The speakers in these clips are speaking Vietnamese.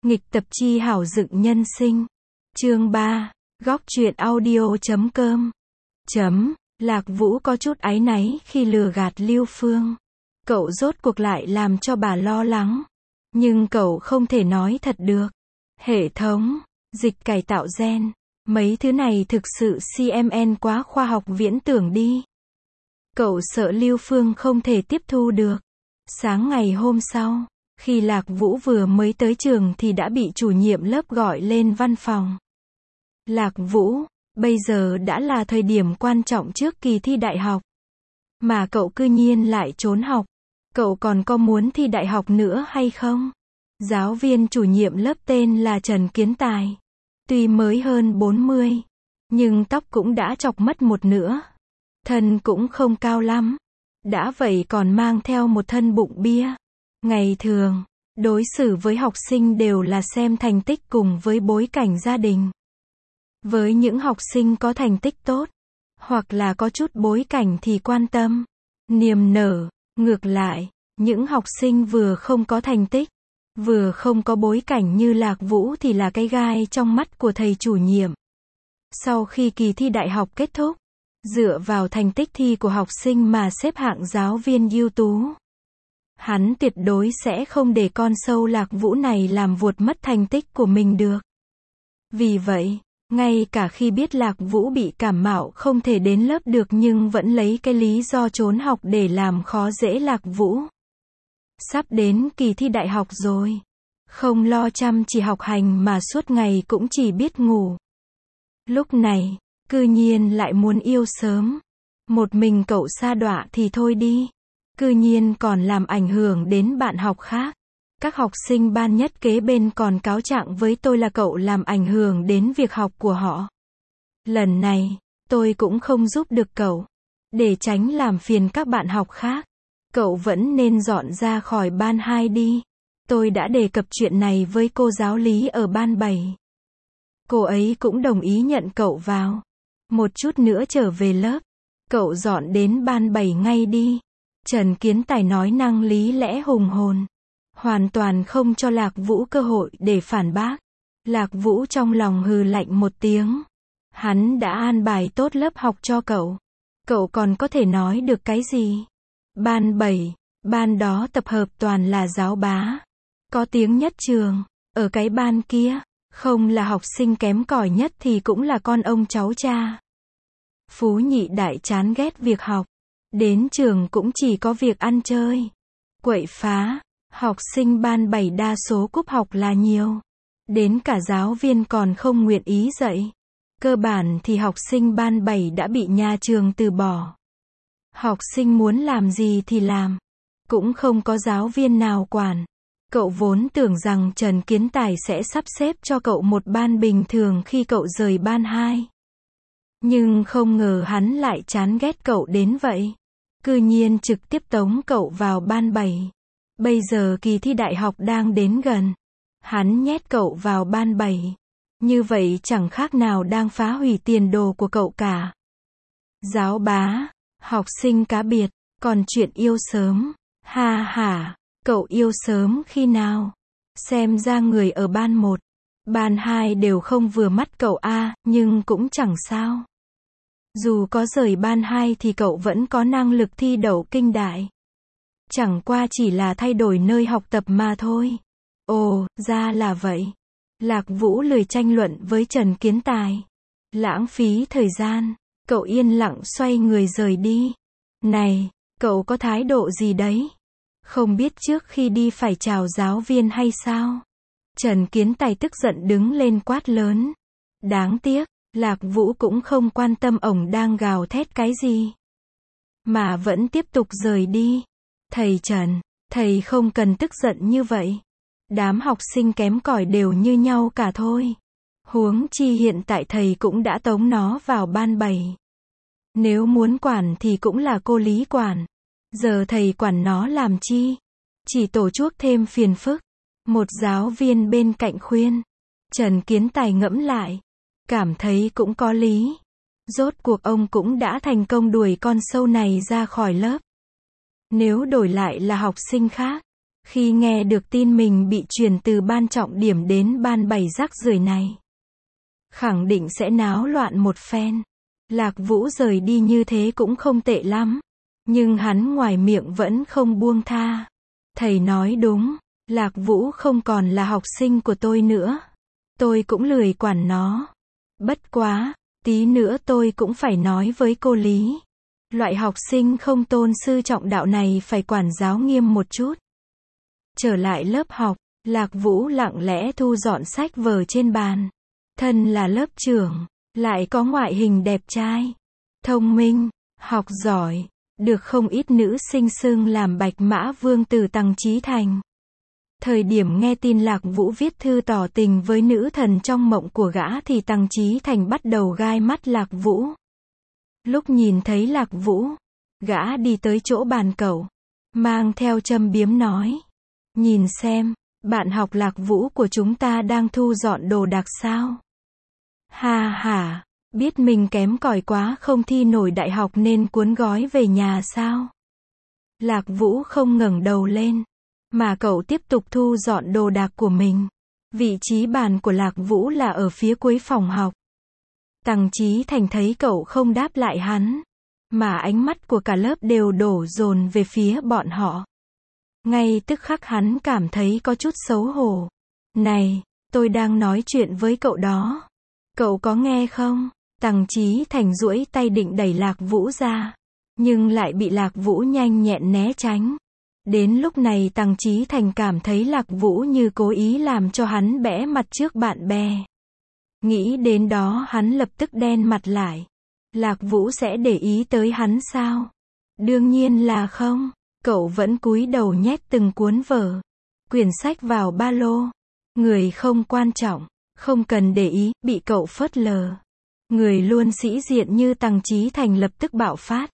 Nghịch tập chi hảo dựng nhân sinh. Chương 3. Góc truyện audio.com. Lạc Vũ có chút áy náy khi lừa gạt Lưu Phương. Cậu rốt cuộc lại làm cho bà lo lắng. Nhưng cậu không thể nói thật được. Hệ thống, dịch cải tạo gen, mấy thứ này thực sự CMN quá khoa học viễn tưởng đi. Cậu sợ Lưu Phương không thể tiếp thu được. Sáng ngày hôm sau, khi Lạc Vũ vừa mới tới trường thì đã bị chủ nhiệm lớp gọi lên văn phòng. Lạc Vũ, bây giờ đã là thời điểm quan trọng trước kỳ thi đại học. Mà cậu cư nhiên lại trốn học. Cậu còn có muốn thi đại học nữa hay không? Giáo viên chủ nhiệm lớp tên là Trần Kiến Tài. Tuy mới hơn 40, nhưng tóc cũng đã chọc mất một nửa. Thân cũng không cao lắm. Đã vậy còn mang theo một thân bụng bia. Ngày thường, đối xử với học sinh đều là xem thành tích cùng với bối cảnh gia đình. Với những học sinh có thành tích tốt, hoặc là có chút bối cảnh thì quan tâm, niềm nở. Ngược lại, những học sinh vừa không có thành tích, vừa không có bối cảnh như Lạc Vũ thì là cái gai trong mắt của thầy chủ nhiệm. Sau khi kỳ thi đại học kết thúc, dựa vào thành tích thi của học sinh mà xếp hạng giáo viên ưu tú. Hắn tuyệt đối sẽ không để con sâu Lạc Vũ này làm vuột mất thành tích của mình được. Vì vậy, ngay cả khi biết Lạc Vũ bị cảm mạo không thể đến lớp được nhưng vẫn lấy cái lý do trốn học để làm khó dễ Lạc Vũ. Sắp đến kỳ thi đại học rồi. Không lo chăm chỉ học hành mà suốt ngày cũng chỉ biết ngủ. Lúc này, cư nhiên lại muốn yêu sớm. Một mình cậu sa đọa thì thôi đi. Cư nhiên còn làm ảnh hưởng đến bạn học khác. Các học sinh ban nhất kế bên còn cáo trạng với tôi là cậu làm ảnh hưởng đến việc học của họ. Lần này, tôi cũng không giúp được cậu. Để tránh làm phiền các bạn học khác, cậu vẫn nên dọn ra khỏi ban 2 đi. Tôi đã đề cập chuyện này với cô giáo lý ở ban 7. Cô ấy cũng đồng ý nhận cậu vào. Một chút nữa trở về lớp, cậu dọn đến ban 7 ngay đi. Trần Kiến Tài nói năng lý lẽ hùng hồn. Hoàn toàn không cho Lạc Vũ cơ hội để phản bác. Lạc Vũ trong lòng hừ lạnh một tiếng. Hắn đã an bài tốt lớp học cho cậu. Cậu còn có thể nói được cái gì? Ban 7, ban đó tập hợp toàn là giáo bá. Có tiếng nhất trường. Ở cái ban kia, không là học sinh kém cỏi nhất thì cũng là con ông cháu cha. Phú nhị đại chán ghét việc học. Đến trường cũng chỉ có việc ăn chơi, quậy phá. Học sinh ban 7 đa số cúp học là nhiều. Đến cả giáo viên còn không nguyện ý dạy. Cơ bản thì học sinh ban 7 đã bị nhà trường từ bỏ. Học sinh muốn làm gì thì làm. Cũng không có giáo viên nào quản. Cậu vốn tưởng rằng Trần Kiến Tài sẽ sắp xếp cho cậu một ban bình thường khi cậu rời ban 2. Nhưng không ngờ hắn lại chán ghét cậu đến vậy. Cư nhiên trực tiếp tống cậu vào ban 7. Bây giờ kỳ thi đại học đang đến gần. Hắn nhét cậu vào ban 7. Như vậy chẳng khác nào đang phá hủy tiền đồ của cậu cả. Giáo bá, học sinh cá biệt, còn chuyện yêu sớm. Ha ha, cậu yêu sớm khi nào? Xem ra người ở ban 1, ban 2 đều không vừa mắt cậu a, nhưng cũng chẳng sao. Dù có rời ban 2 thì cậu vẫn có năng lực thi đậu kinh đại. Chẳng qua chỉ là thay đổi nơi học tập mà thôi. Ồ, ra là vậy. Lạc Vũ lười tranh luận với Trần Kiến Tài. Lãng phí thời gian, cậu yên lặng xoay người rời đi. Này, cậu có thái độ gì đấy? Không biết trước khi đi phải chào giáo viên hay sao? Trần Kiến Tài tức giận đứng lên quát lớn. Đáng tiếc, Lạc Vũ cũng không quan tâm ổng đang gào thét cái gì. Mà vẫn tiếp tục rời đi. Thầy Trần, thầy không cần tức giận như vậy. Đám học sinh kém cỏi đều như nhau cả thôi. Huống chi hiện tại thầy cũng đã tống nó vào ban 7. Nếu muốn quản thì cũng là cô Lý quản. Giờ thầy quản nó làm chi? Chỉ tổ chuốc thêm phiền phức. Một giáo viên bên cạnh khuyên. Trần Kiến Tài ngẫm lại. Cảm thấy cũng có lý. Rốt cuộc ông cũng đã thành công đuổi con sâu này ra khỏi lớp. Nếu đổi lại là học sinh khác, Khi nghe được tin mình bị chuyển từ ban trọng điểm đến ban 7 rác rưởi này, khẳng định sẽ náo loạn một phen. Lạc Vũ rời đi như thế cũng không tệ lắm. Nhưng hắn ngoài miệng vẫn không buông tha. Thầy nói đúng, Lạc Vũ không còn là học sinh của tôi nữa. Tôi cũng lười quản nó. Bất quá, tí nữa tôi cũng phải nói với cô Lý. Loại học sinh không tôn sư trọng đạo này phải quản giáo nghiêm một chút. Trở lại lớp học, Lạc Vũ lặng lẽ thu dọn sách vở trên bàn. Thân là lớp trưởng, lại có ngoại hình đẹp trai, thông minh, học giỏi, được không ít nữ sinh xưng làm Bạch Mã Vương tử Tằng Chí Thành. Thời điểm nghe tin Lạc Vũ viết thư tỏ tình với nữ thần trong mộng của gã thì Tằng Chí Thành bắt đầu gai mắt Lạc Vũ. Lúc nhìn thấy Lạc Vũ, gã đi tới chỗ bàn cậu, mang theo châm biếm nói. Nhìn xem, bạn học Lạc Vũ của chúng ta đang thu dọn đồ đạc sao? Ha ha, biết mình kém cỏi quá không thi nổi đại học nên cuốn gói về nhà sao? Lạc Vũ không ngẩng đầu lên, mà cậu tiếp tục thu dọn đồ đạc của mình. Vị trí bàn của Lạc Vũ là ở phía cuối phòng học. Tằng Chí Thành thấy cậu không đáp lại hắn, mà ánh mắt của cả lớp đều đổ dồn về phía bọn họ. Ngay tức khắc hắn cảm thấy có chút xấu hổ. Này, tôi đang nói chuyện với cậu đó. Cậu có nghe không? Tằng Chí Thành duỗi tay định đẩy Lạc Vũ ra, nhưng lại bị Lạc Vũ nhanh nhẹn né tránh. Đến lúc này Tằng Chí Thành cảm thấy Lạc Vũ như cố ý làm cho hắn bẽ mặt trước bạn bè. Nghĩ đến đó hắn lập tức đen mặt lại. Lạc Vũ sẽ để ý tới hắn sao? Đương nhiên là không. Cậu vẫn cúi đầu nhét từng cuốn vở, quyển sách vào ba lô. Người không quan trọng, không cần để ý, bị cậu phớt lờ. Người luôn sĩ diện như Tằng Chí Thành lập tức bạo phát.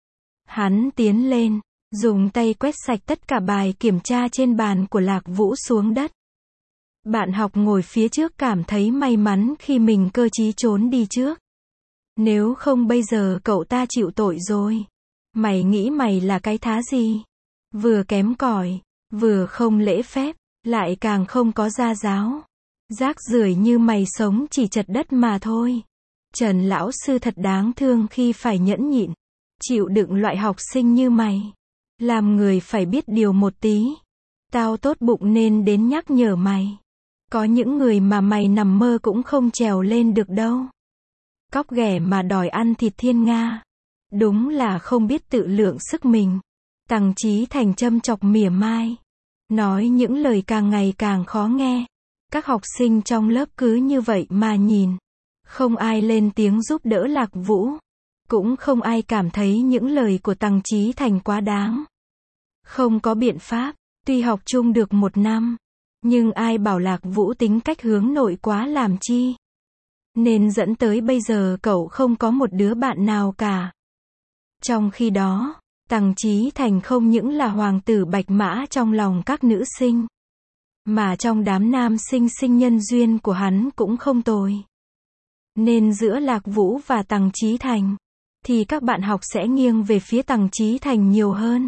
Hắn tiến lên, dùng tay quét sạch tất cả bài kiểm tra trên bàn của Lạc Vũ xuống đất. Bạn học ngồi phía trước cảm thấy may mắn khi mình cơ trí trốn đi trước. Nếu không bây giờ cậu ta chịu tội rồi. Mày nghĩ mày là cái thá gì? Vừa kém cỏi, vừa không lễ phép, lại càng không có gia giáo. Rác rưởi như mày sống chỉ chật đất mà thôi. Trần lão sư thật đáng thương khi phải nhẫn nhịn, chịu đựng loại học sinh như mày. Làm người phải biết điều một tí. Tao tốt bụng nên đến nhắc nhở mày. Có những người mà mày nằm mơ cũng không trèo lên được đâu. Cóc ghẻ mà đòi ăn thịt thiên nga. Đúng là không biết tự lượng sức mình. Tằng Chí Thành châm chọc mỉa mai. Nói những lời càng ngày càng khó nghe. Các học sinh trong lớp cứ như vậy mà nhìn. Không ai lên tiếng giúp đỡ Lạc Vũ. Cũng không ai cảm thấy những lời của Tằng Chí Thành quá đáng. Không có biện pháp, tuy học chung được 1 năm. Nhưng ai bảo Lạc Vũ tính cách hướng nội quá làm chi. Nên dẫn tới bây giờ cậu không có một đứa bạn nào cả. Trong khi đó, Tằng Chí Thành không những là hoàng tử bạch mã trong lòng các nữ sinh, mà trong đám nam sinh sinh nhân duyên của hắn cũng không tồi. Nên giữa Lạc Vũ và Tằng Chí Thành, thì các bạn học sẽ nghiêng về phía Tằng Chí Thành nhiều hơn.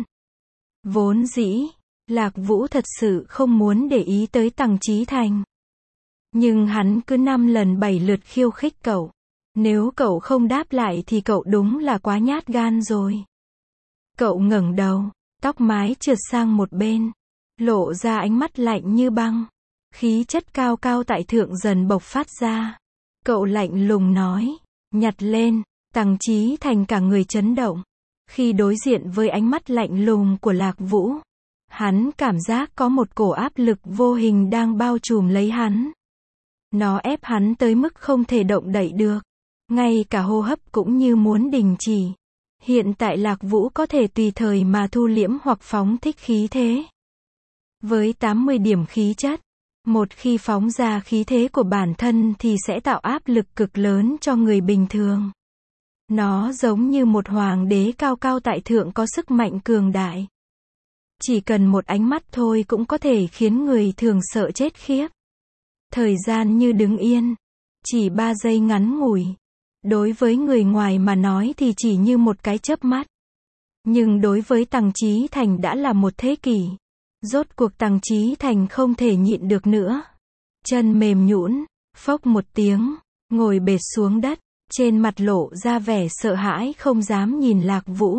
Vốn dĩ, Lạc Vũ thật sự không muốn để ý tới Tằng Chí Thành. Nhưng hắn cứ 5 lần 7 lượt khiêu khích cậu. Nếu cậu không đáp lại thì cậu đúng là quá nhát gan rồi. Cậu ngẩng đầu, tóc mái trượt sang một bên, lộ ra ánh mắt lạnh như băng. Khí chất cao cao tại thượng dần bộc phát ra. Cậu lạnh lùng nói, nhặt lên. Tằng Chí Thành cả người chấn động. Khi đối diện với ánh mắt lạnh lùng của Lạc Vũ, hắn cảm giác có một cổ áp lực vô hình đang bao trùm lấy hắn. Nó ép hắn tới mức không thể động đậy được. Ngay cả hô hấp cũng như muốn đình chỉ. Hiện tại Lạc Vũ có thể tùy thời mà thu liễm hoặc phóng thích khí thế. Với 80 điểm khí chất, một khi phóng ra khí thế của bản thân thì sẽ tạo áp lực cực lớn cho người bình thường. Nó giống như một hoàng đế cao cao tại thượng có sức mạnh cường đại. Chỉ cần một ánh mắt thôi cũng có thể khiến người thường sợ chết khiếp. Thời gian như đứng yên, chỉ 3 giây ngắn ngủi. Đối với người ngoài mà nói thì chỉ như một cái chớp mắt. Nhưng đối với Tằng Chí Thành đã là một thế kỷ. Rốt cuộc Tằng Chí Thành không thể nhịn được nữa. Chân mềm nhũn, phốc một tiếng, ngồi bệt xuống đất, trên mặt lộ ra vẻ sợ hãi không dám nhìn Lạc Vũ.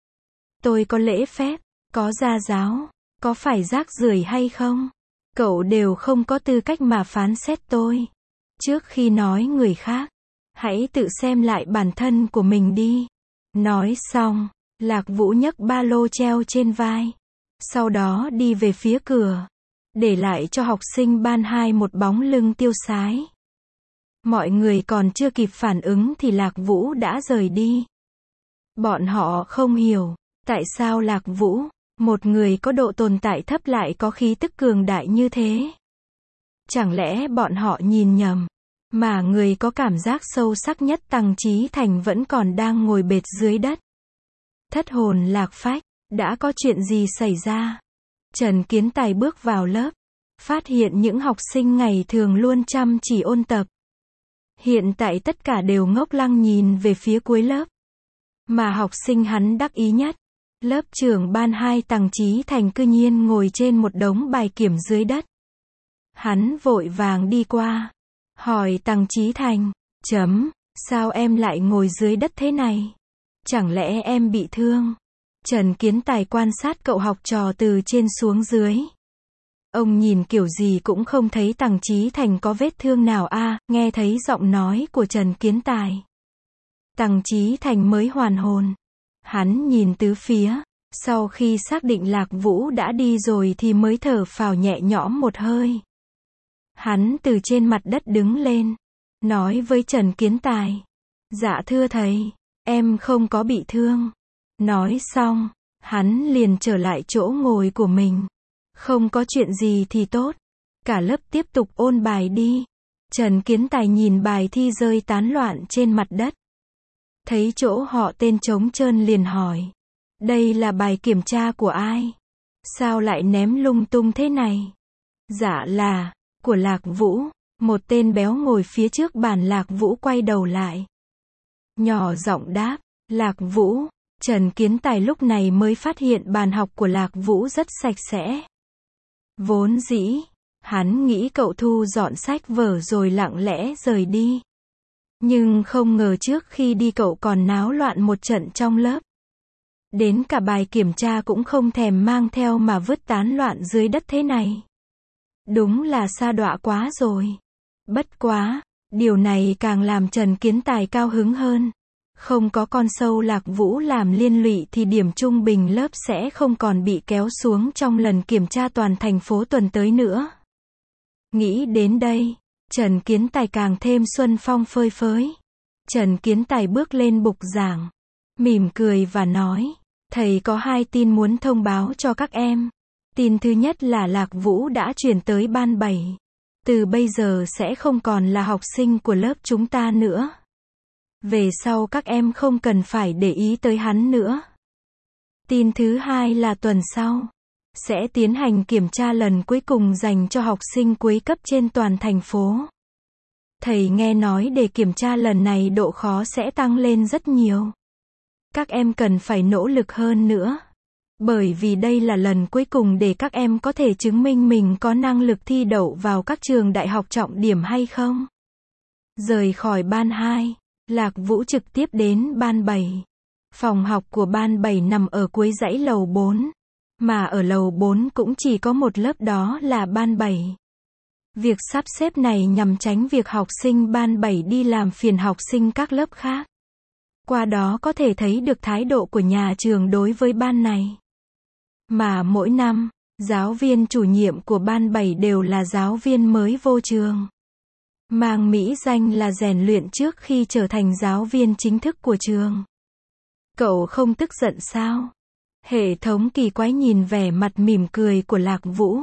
Tôi có lễ phép, có gia giáo, có phải rác rưởi hay không? Cậu đều không có tư cách mà phán xét tôi. Trước khi nói người khác, hãy tự xem lại bản thân của mình đi. Nói xong, Lạc Vũ nhấc ba lô treo trên vai. Sau đó đi về phía cửa, để lại cho học sinh ban 2 một bóng lưng tiêu sái. Mọi người còn chưa kịp phản ứng thì Lạc Vũ đã rời đi. Bọn họ không hiểu, tại sao Lạc Vũ, một người có độ tồn tại thấp lại có khí tức cường đại như thế. Chẳng lẽ bọn họ nhìn nhầm, mà người có cảm giác sâu sắc nhất Tằng Chí Thành vẫn còn đang ngồi bệt dưới đất. Thất hồn lạc phách, đã có chuyện gì xảy ra? Trần Kiến Tài bước vào lớp, phát hiện những học sinh ngày thường luôn chăm chỉ ôn tập. Hiện tại tất cả đều ngốc lăng nhìn về phía cuối lớp. Mà học sinh hắn đắc ý nhất, lớp trưởng ban 2 Tằng Chí Thành cư nhiên ngồi trên một đống bài kiểm dưới đất. Hắn vội vàng đi qua, hỏi Tằng Chí Thành, sao em lại ngồi dưới đất thế này? Chẳng lẽ em bị thương? Trần Kiến Tài quan sát cậu học trò từ trên xuống dưới. Ông nhìn kiểu gì cũng không thấy Tằng Chí Thành có vết thương nào nghe thấy giọng nói của Trần Kiến Tài. Tằng Chí Thành mới hoàn hồn. Hắn nhìn tứ phía, sau khi xác định Lạc Vũ đã đi rồi thì mới thở phào nhẹ nhõm một hơi. Hắn từ trên mặt đất đứng lên, nói với Trần Kiến Tài. Dạ thưa thầy, em không có bị thương. Nói xong, hắn liền trở lại chỗ ngồi của mình. Không có chuyện gì thì tốt. Cả lớp tiếp tục ôn bài đi. Trần Kiến Tài nhìn bài thi rơi tán loạn trên mặt đất. Thấy chỗ họ tên trống trơn liền hỏi. Đây là bài kiểm tra của ai? Sao lại ném lung tung thế này? Dạ là, của Lạc Vũ. Một tên béo ngồi phía trước bàn Lạc Vũ quay đầu lại. Nhỏ giọng đáp, Lạc Vũ. Trần Kiến Tài lúc này mới phát hiện bàn học của Lạc Vũ rất sạch sẽ. Vốn dĩ, hắn nghĩ cậu thu dọn sách vở rồi lặng lẽ rời đi. Nhưng không ngờ trước khi đi cậu còn náo loạn một trận trong lớp. Đến cả bài kiểm tra cũng không thèm mang theo mà vứt tán loạn dưới đất thế này. Đúng là sa đọa quá rồi. Bất quá, điều này càng làm Trần Kiến Tài cao hứng hơn. Không có con sâu Lạc Vũ làm liên lụy thì điểm trung bình lớp sẽ không còn bị kéo xuống trong lần kiểm tra toàn thành phố tuần tới nữa. Nghĩ đến đây, Trần Kiến Tài càng thêm xuân phong phơi phới. Trần Kiến Tài bước lên bục giảng, mỉm cười và nói, thầy có 2 tin muốn thông báo cho các em. Tin thứ nhất là Lạc Vũ đã chuyển tới ban 7. Từ bây giờ sẽ không còn là học sinh của lớp chúng ta nữa. Về sau các em không cần phải để ý tới hắn nữa. Tin thứ hai là tuần sau sẽ tiến hành kiểm tra lần cuối cùng dành cho học sinh cuối cấp trên toàn thành phố. Thầy nghe nói để kiểm tra lần này độ khó sẽ tăng lên rất nhiều. Các em cần phải nỗ lực hơn nữa. Bởi vì đây là lần cuối cùng để các em có thể chứng minh mình có năng lực thi đậu vào các trường đại học trọng điểm hay không. Rời khỏi ban 2, Lạc Vũ trực tiếp đến ban 7. Phòng học của ban 7 nằm ở cuối dãy lầu 4. Mà ở lầu 4 cũng chỉ có một lớp, đó là ban 7. Việc sắp xếp này nhằm tránh việc học sinh ban 7 đi làm phiền học sinh các lớp khác. Qua đó có thể thấy được thái độ của nhà trường đối với ban này. Mà mỗi năm, giáo viên chủ nhiệm của ban 7 đều là giáo viên mới vô trường. Mang mỹ danh là rèn luyện trước khi trở thành giáo viên chính thức của trường. Cậu không tức giận sao? Hệ thống kỳ quái nhìn vẻ mặt mỉm cười của Lạc Vũ.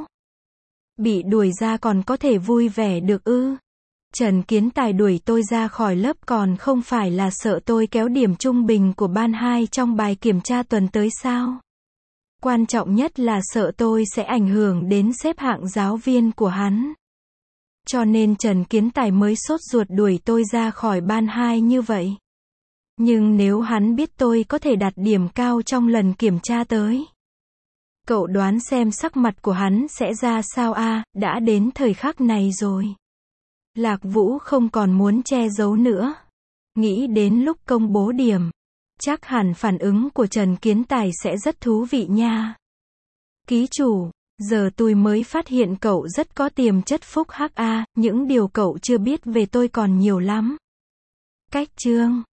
Bị đuổi ra còn có thể vui vẻ được ư? Trần Kiến Tài đuổi tôi ra khỏi lớp còn không phải là sợ tôi kéo điểm trung bình của ban 2 trong bài kiểm tra tuần tới sao? Quan trọng nhất là sợ tôi sẽ ảnh hưởng đến xếp hạng giáo viên của hắn. Cho nên Trần Kiến Tài mới sốt ruột đuổi tôi ra khỏi ban 2 như vậy. Nhưng nếu hắn biết tôi có thể đạt điểm cao trong lần kiểm tra tới, Cậu đoán xem sắc mặt của hắn sẽ ra sao a, đã đến thời khắc này rồi. Lạc Vũ không còn muốn che giấu nữa. Nghĩ đến lúc công bố điểm, chắc hẳn phản ứng của Trần Kiến Tài sẽ rất thú vị nha. Ký chủ, giờ tôi mới phát hiện cậu rất có tiềm chất phúc hắc a, những điều cậu chưa biết về tôi còn nhiều lắm. Cách chương